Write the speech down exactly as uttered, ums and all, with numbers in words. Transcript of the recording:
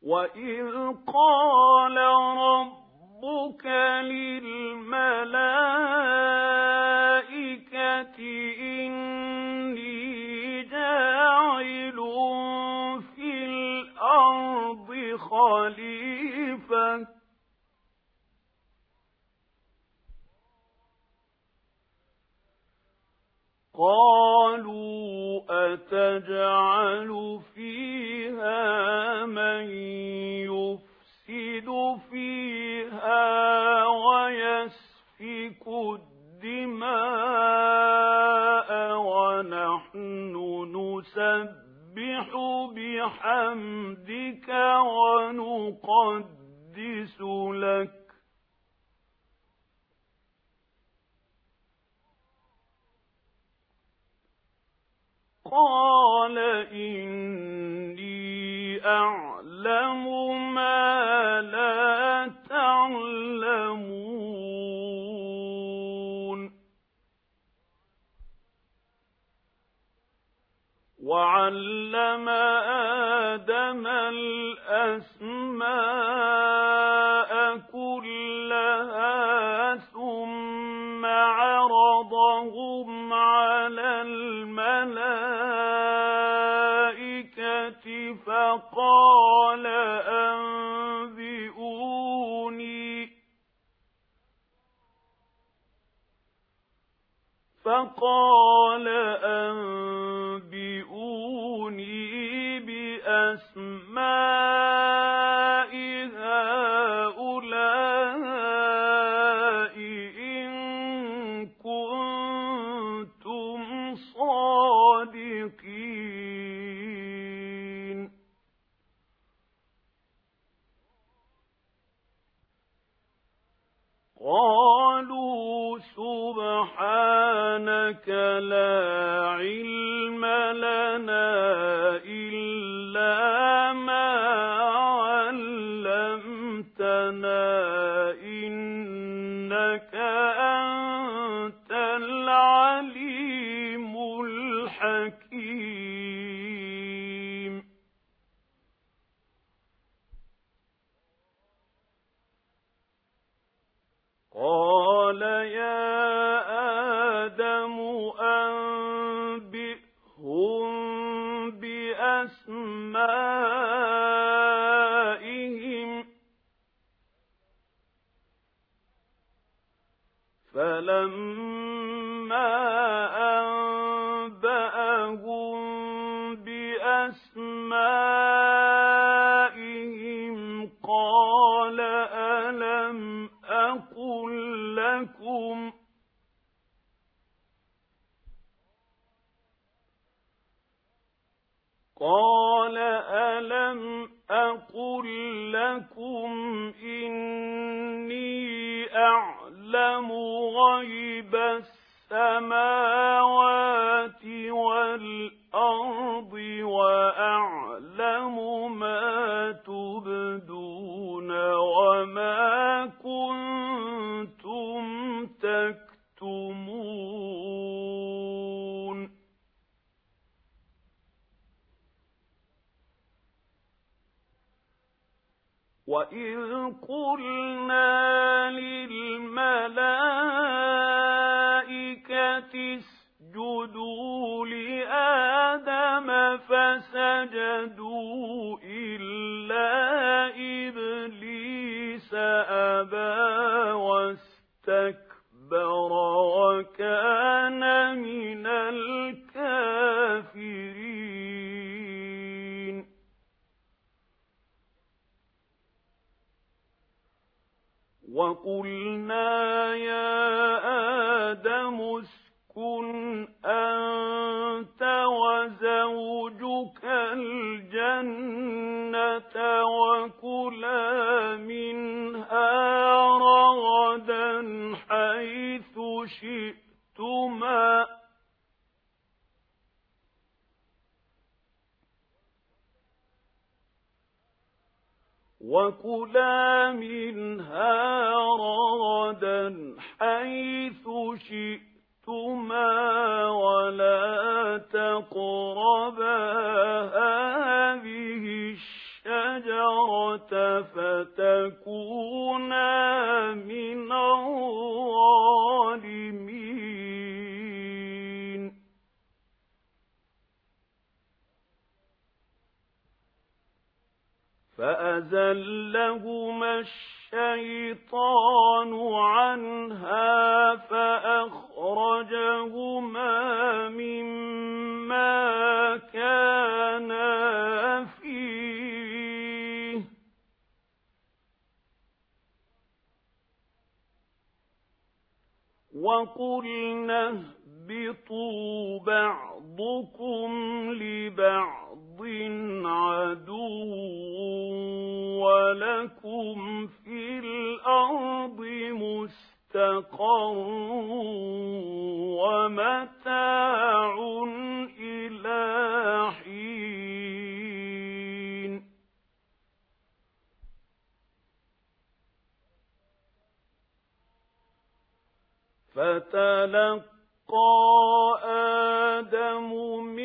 وَإِذْ قَالَ رَبُّكَ لِلْمَلَائِكَةِ إِنِّي جَاعِلٌ فِي الْأَرْضِ خَلِيفَةً قَالُوا أَتَجْعَلُ فِيهَا مَن يُفْسِدُ فِيهَا وَيَسْفِكُ الدِّمَاءَ وَنَحْنُ نُسَبِّحُ بِحَمْدِكَ وَنُقَدِّسُ لَكَ قَالَ إِنِّي أَعْلَمُ مَا لَا تَعْلَمُونَ وَعَلَّمَ آدَمَ الْأَسْمَاءَ كُلَّهَا ثُمَّ عَرَضَهُمْ عَلَى الْمَلَائِكَةِ فَقَالَ أَنبِئُونِي فَقَالَ أَنبِئُونِي بِأَسْمَاءِ هَؤُلَاءِ إِن كُنتُمْ صَادِقِينَ قَالُوا سُبْحَانَكَ لَا عِلْمَ لَنَا إِلَّا مَا عَلَّمْتَنَا إِنَّكَ أَنتَ الْعَلِيمُ الْحَكِيمُ قَالَ يَا آدَمُ أَنبِئْهُم بِأَسْمَائِهِمْ فَلَمَّا أَنبَأَهُم بِأَسْمَائِهِمْ قَالَ أَلَمْ أَقُل لَّكُمْ قَالَ أَلَمْ أَقُل لَّكُمْ إِنِّي أَعْلَمُ غَيْبَ السَّمَاوَاتِ وَالْأَرْضِ وَأَعْلَمُ مَا تُبْدُونَ وَمَا كُنتُمْ تَكْتُمُونَ وَإِذْ قُلْنَا لِلْمَلَائِكَةِ اسْجُدُوا لِآدَمَ فَسَجَدُوا إِلَّا إِبْلِيسَ أَبَىٰ وَاسْتَكْبَرَ وَكَانَ مِنَ الْكَافِرِينَ وَقُلْنَا يَا آدَمُ اسْكُنْ أَنتَ وَزَوْجُكَ الْجَنَّةَ وَكُلَا مِنْهَا رَغَدًا حَيْثُ شِئْتُمَا وَكُلَا مِنْهَا رَغَدًا حَيْثُ شِئْتُمَا وَلَا تَقْرَبَا هَٰذِهِ الشَّجَرَةَ فتكونا من الظالمين فأزلهما الشيطان عنها فأخرجهما مما كانا فيه وقلنا اهبطوا بعضكم لبعض عدو ولكم في الأرض مستقر ومتاع إلى حين فتلقى آدم